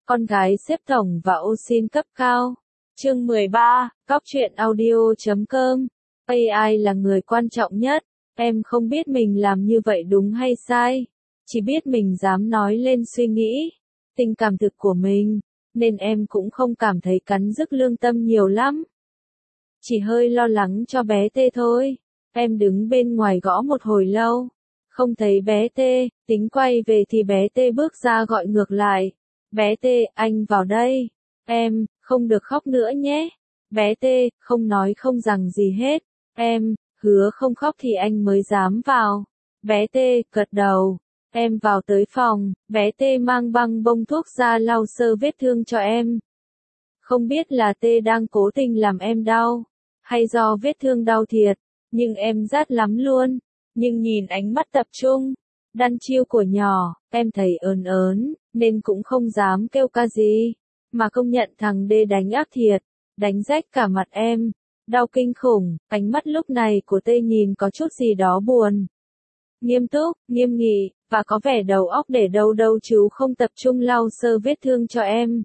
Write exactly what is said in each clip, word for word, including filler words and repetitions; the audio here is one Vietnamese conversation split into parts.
Con gái xếp tổng và ô sin cấp cao. Chương mười ba, Cóc truyện audio chấm com. a i là người quan trọng nhất. Em không biết mình làm như vậy đúng hay sai. Chỉ biết mình dám nói lên suy nghĩ, tình cảm thực của mình, nên em cũng không cảm thấy cắn rứt lương tâm nhiều lắm. Chỉ hơi lo lắng cho bé Tê thôi. Em đứng bên ngoài gõ một hồi lâu, không thấy bé Tê, tính quay về thì bé Tê bước ra gọi ngược lại. Bé Tê, anh vào đây. Em, không được khóc nữa nhé. Bé Tê, không nói không rằng gì hết. Em, hứa không khóc thì anh mới dám vào. Bé Tê, gật đầu. Em vào tới phòng, bé Tê mang băng bông thuốc ra lau sơ vết thương cho em. Không biết là Tê đang cố tình làm em đau, hay do vết thương đau thiệt, nhưng em rát lắm luôn. Nhưng nhìn ánh mắt tập trung, đăm chiêu của nhỏ, em thấy ớn ớn, nên cũng không dám kêu ca gì. Mà công nhận thằng Đê đánh ác thiệt, đánh rách cả mặt em, đau kinh khủng. Ánh mắt lúc này của Tê nhìn có chút gì đó buồn, nghiêm túc, nghiêm nghị, và có vẻ đầu óc để đâu đâu chứ không tập trung lau sơ vết thương cho em.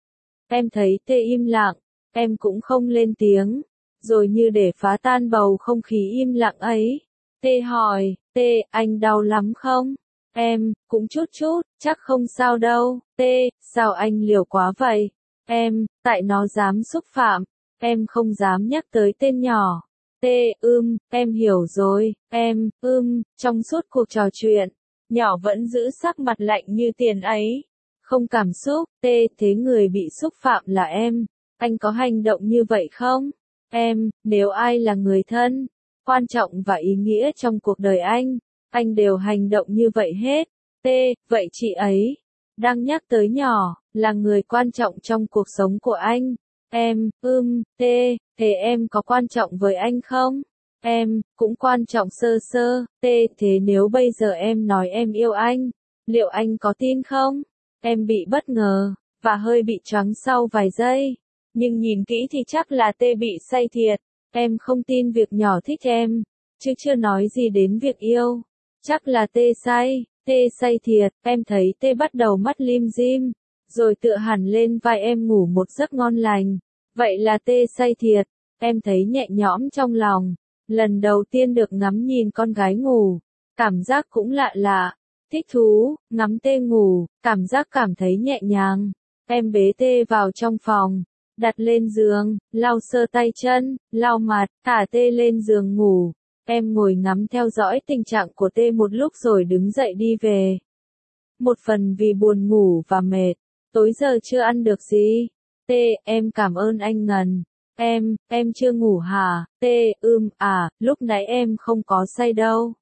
Em thấy Tê im lặng, em cũng không lên tiếng, rồi như để phá tan bầu không khí im lặng ấy. Tê hỏi, Tê, anh đau lắm không? Em, cũng chút chút, chắc không sao đâu. Tê, sao anh liều quá vậy? Em, tại nó dám xúc phạm, em không dám nhắc tới tên nhỏ. Tê, ưm, em hiểu rồi, em, ưm, trong suốt cuộc trò chuyện, nhỏ vẫn giữ sắc mặt lạnh như tiền ấy. Không cảm xúc. Tê, thế người bị xúc phạm là em, anh có hành động như vậy không? Em, nếu ai là người thân, quan trọng và ý nghĩa trong cuộc đời anh, anh đều hành động như vậy hết. Tê, vậy chị ấy, đang nhắc tới nhỏ, là người quan trọng trong cuộc sống của anh. Em, ưm, Tê, thế em có quan trọng với anh không? Em, cũng quan trọng sơ sơ. Tê, thế nếu bây giờ em nói em yêu anh, liệu anh có tin không? Em bị bất ngờ, và hơi bị choáng sau vài giây. Nhưng nhìn kỹ thì chắc là Tê bị say thiệt. Em không tin việc nhỏ thích em, chứ chưa nói gì đến việc yêu. Chắc là Tê say, Tê say thiệt. Em thấy Tê bắt đầu mắt lim dim, rồi tựa hẳn lên vai em ngủ một giấc ngon lành. Vậy là Tê say thiệt. Em thấy nhẹ nhõm trong lòng. Lần đầu tiên được ngắm nhìn con gái ngủ, cảm giác cũng lạ lạ. Thích thú, ngắm Tê ngủ, cảm giác cảm thấy nhẹ nhàng. Em bế Tê vào trong phòng, đặt lên giường, lau sơ tay chân, lau mặt, thả Tê lên giường ngủ. Em ngồi ngắm theo dõi tình trạng của Tê một lúc rồi đứng dậy đi về. Một phần vì buồn ngủ và mệt, tối giờ chưa ăn được gì. Tê, em cảm ơn anh Ngân. Em, em chưa ngủ hả? Tê, ưm, à, lúc nãy em không có say đâu.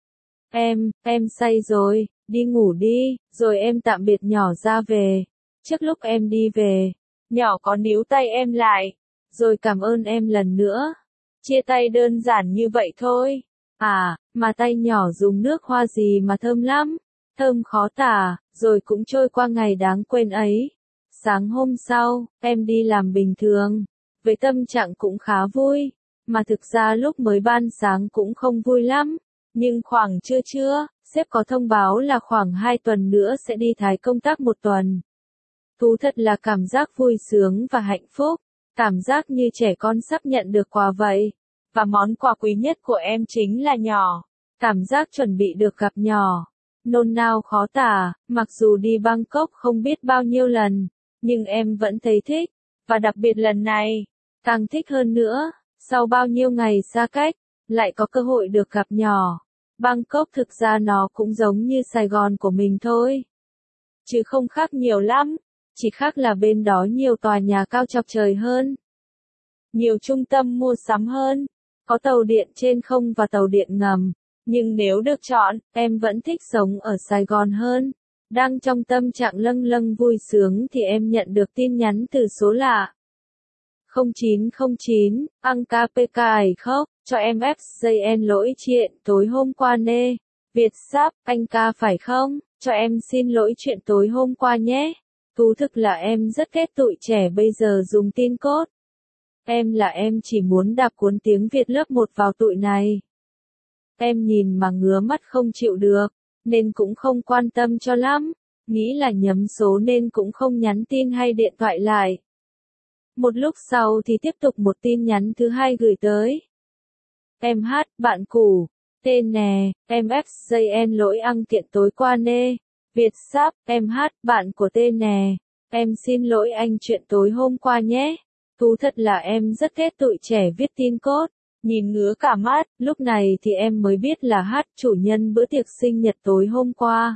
Em, em say rồi, đi ngủ đi, rồi em tạm biệt nhỏ ra về. Trước lúc em đi về, nhỏ có níu tay em lại, rồi cảm ơn em lần nữa. Chia tay đơn giản như vậy thôi. À, mà tay nhỏ dùng nước hoa gì mà thơm lắm, thơm khó tả, rồi cũng trôi qua ngày đáng quên ấy. Sáng hôm sau, em đi làm bình thường, với tâm trạng cũng khá vui, mà thực ra lúc mới ban sáng cũng không vui lắm. Nhưng khoảng trưa trưa, sếp có thông báo là khoảng hai tuần nữa sẽ đi Thái công tác một tuần. Thú thật là cảm giác vui sướng và hạnh phúc, cảm giác như trẻ con sắp nhận được quà vậy. Và món quà quý nhất của em chính là nhỏ. Cảm giác chuẩn bị được gặp nhỏ, nôn nao khó tả, mặc dù đi Bangkok không biết bao nhiêu lần, nhưng em vẫn thấy thích, và đặc biệt lần này, càng thích hơn nữa, sau bao nhiêu ngày xa cách, lại có cơ hội được gặp nhỏ. Bangkok thực ra nó cũng giống như Sài Gòn của mình thôi, chứ không khác nhiều lắm, chỉ khác là bên đó nhiều tòa nhà cao chọc trời hơn, nhiều trung tâm mua sắm hơn, có tàu điện trên không và tàu điện ngầm. Nhưng nếu được chọn, em vẫn thích sống ở Sài Gòn hơn. Đang trong tâm trạng lâng lâng vui sướng thì em nhận được tin nhắn từ số lạ. không chín không chín, Ang ca pê ca ấy khóc, cho em ép giê en lỗi chuyện tối hôm qua nê. Việt Sáp, anh ca phải không? Cho em xin lỗi chuyện tối hôm qua nhé. Thú thực là em rất ghét tụi trẻ bây giờ dùng tin code. Em là em chỉ muốn đạp cuốn tiếng Việt lớp một vào tụi này. Em nhìn mà ngứa mắt không chịu được, nên cũng không quan tâm cho lắm. nghĩ là nhầm số nên cũng không nhắn tin hay điện thoại lại. Một lúc sau thì tiếp tục một tin nhắn thứ hai gửi tới. Em hát, bạn cũ, tên nè, em ép giê en lỗi ăn tiện tối qua nê. Việt Sáp, em hát, bạn của tên nè, em xin lỗi anh chuyện tối hôm qua nhé. Thú thật là em rất ghét tụi trẻ viết tin cốt, nhìn ngứa cả mắt, lúc này thì em mới biết là hát chủ nhân bữa tiệc sinh nhật tối hôm qua.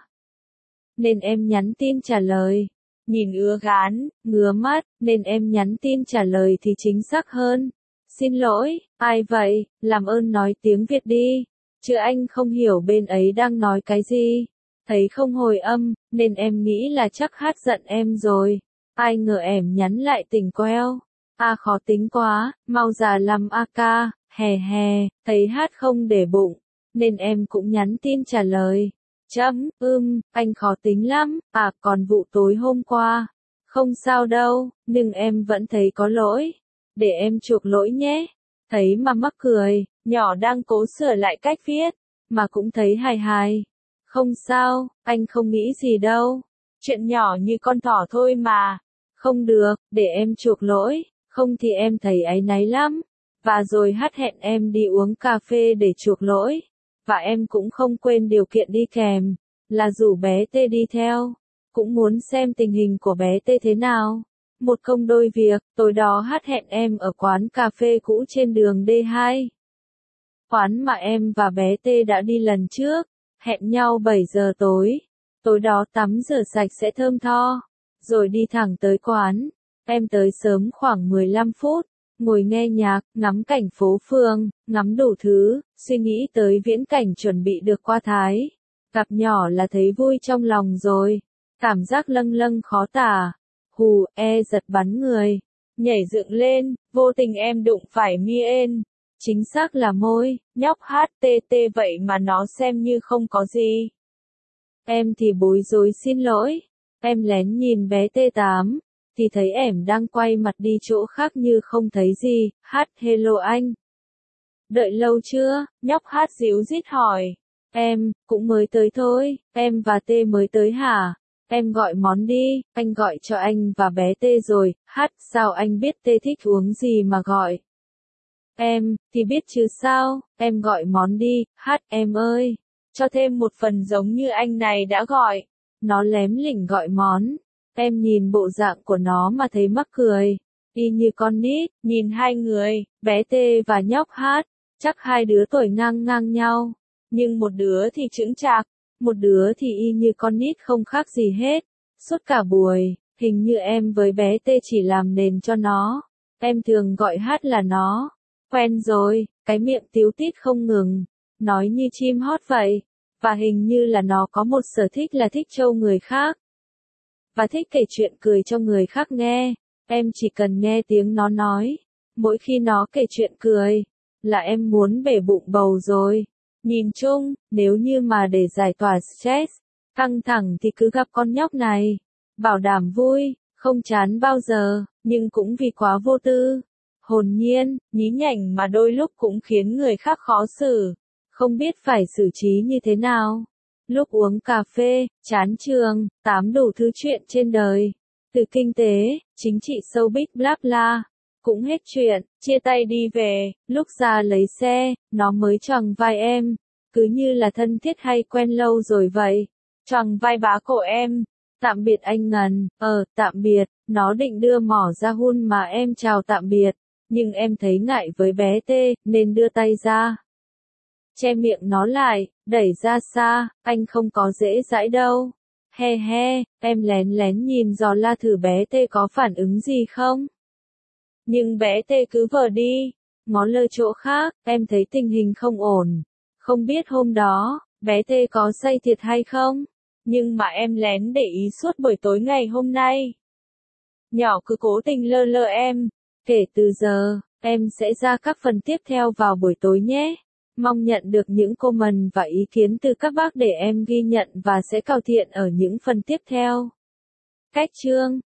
Nên em nhắn tin trả lời. Nhìn ứa gán, ngứa mắt, nên em nhắn tin trả lời thì chính xác hơn. Xin lỗi, ai vậy, làm ơn nói tiếng Việt đi, chứ anh không hiểu bên ấy đang nói cái gì. Thấy không hồi âm, nên em nghĩ là chắc hát giận em rồi. Ai ngờ em nhắn lại tỉnh queo. À khó tính quá, mau già làm a ca, hè hè, thấy hát không để bụng, nên em cũng nhắn tin trả lời. Chấm, ưm, anh khó tính lắm, à còn vụ tối hôm qua. Không sao đâu, nhưng em vẫn thấy có lỗi. Để em chuộc lỗi nhé. Thấy mà mắc cười, nhỏ đang cố sửa lại cách viết, mà cũng thấy hài hài. Không sao, anh không nghĩ gì đâu. Chuyện nhỏ như con thỏ thôi mà. Không được, để em chuộc lỗi, không thì em thấy áy náy lắm. Và rồi hát hẹn em đi uống cà phê để chuộc lỗi. Và em cũng không quên điều kiện đi kèm, là rủ bé T đi theo. Cũng muốn xem tình hình của bé T thế nào. Một công đôi việc, tối đó hát hẹn em ở quán cà phê cũ trên đường D hai. Quán mà em và bé T đã đi lần trước. Hẹn nhau bảy giờ tối. Tối đó tắm rửa sạch sẽ thơm tho. Rồi đi thẳng tới quán. Em tới sớm khoảng mười lăm phút. Ngồi nghe nhạc, ngắm cảnh phố phường, ngắm đủ thứ, suy nghĩ tới viễn cảnh chuẩn bị được qua Thái. Gặp nhỏ là thấy vui trong lòng rồi. Cảm giác lâng lâng khó tả. Hù, e giật bắn người. Nhảy dựng lên, vô tình em đụng phải Mien. Chính xác là môi, nhóc hát tê tê vậy mà nó xem như không có gì. Em thì bối rối xin lỗi. Em lén nhìn bé T tám. Thì thấy em đang quay mặt đi chỗ khác như không thấy gì. Hát hello anh. Đợi lâu chưa? Nhóc hát díu dít hỏi. Em, cũng mới tới thôi. Em và T mới tới hả? Em gọi món đi, anh gọi cho anh và bé T rồi. Hát, sao anh biết T thích uống gì mà gọi? Em, thì biết chứ sao, em gọi món đi. Hát, em ơi, cho thêm một phần giống như anh này đã gọi. Nó lém lỉnh gọi món. Em nhìn bộ dạng của nó mà thấy mắc cười. Y như con nít, nhìn hai người, bé T và nhóc Hát. Chắc hai đứa tuổi ngang ngang nhau. Nhưng một đứa thì chững chạc, một đứa thì y như con nít không khác gì hết. Suốt cả buổi, hình như em với bé T chỉ làm nền cho nó. Em thường gọi Hát là nó. Quen rồi, cái miệng tíu tít không ngừng. Nói như chim hót vậy. Và hình như là nó có một sở thích là thích trêu người khác. Và thích kể chuyện cười cho người khác nghe. Em chỉ cần nghe tiếng nó nói. Mỗi khi nó kể chuyện cười, là em muốn bể bụng bầu rồi. Nhìn chung, nếu như mà để giải tỏa stress, căng thẳng thì cứ gặp con nhóc này. Bảo đảm vui, không chán bao giờ, nhưng cũng vì quá vô tư. Hồn nhiên, nhí nhảnh mà đôi lúc cũng khiến người khác khó xử. Không biết phải xử trí như thế nào. Lúc uống cà phê, chán trường, tám đủ thứ chuyện trên đời. Từ kinh tế, chính trị showbiz bla bla. Cũng hết chuyện, chia tay đi về, lúc ra lấy xe, nó mới choàng vai em. Cứ như là thân thiết hay quen lâu rồi vậy. Choàng vai bá cổ em. Tạm biệt anh Ngân, ờ, tạm biệt, nó định đưa mỏ ra hun mà em chào tạm biệt. Nhưng em thấy ngại với bé T, nên đưa tay ra. Che miệng nó lại, đẩy ra xa, anh không có dễ dãi đâu. He he, em lén lén nhìn dò la thử bé T có phản ứng gì không. Nhưng bé T cứ vờ đi, ngó lơ chỗ khác, em thấy tình hình không ổn. Không biết hôm đó, bé T có say thiệt hay không? Nhưng mà em lén để ý suốt buổi tối ngày hôm nay. Nhỏ cứ cố tình lơ lơ em. Kể từ giờ, em sẽ ra các phần tiếp theo vào buổi tối nhé. Mong nhận được những comment và ý kiến từ các bác để em ghi nhận và sẽ cải thiện ở những phần tiếp theo. Cách chương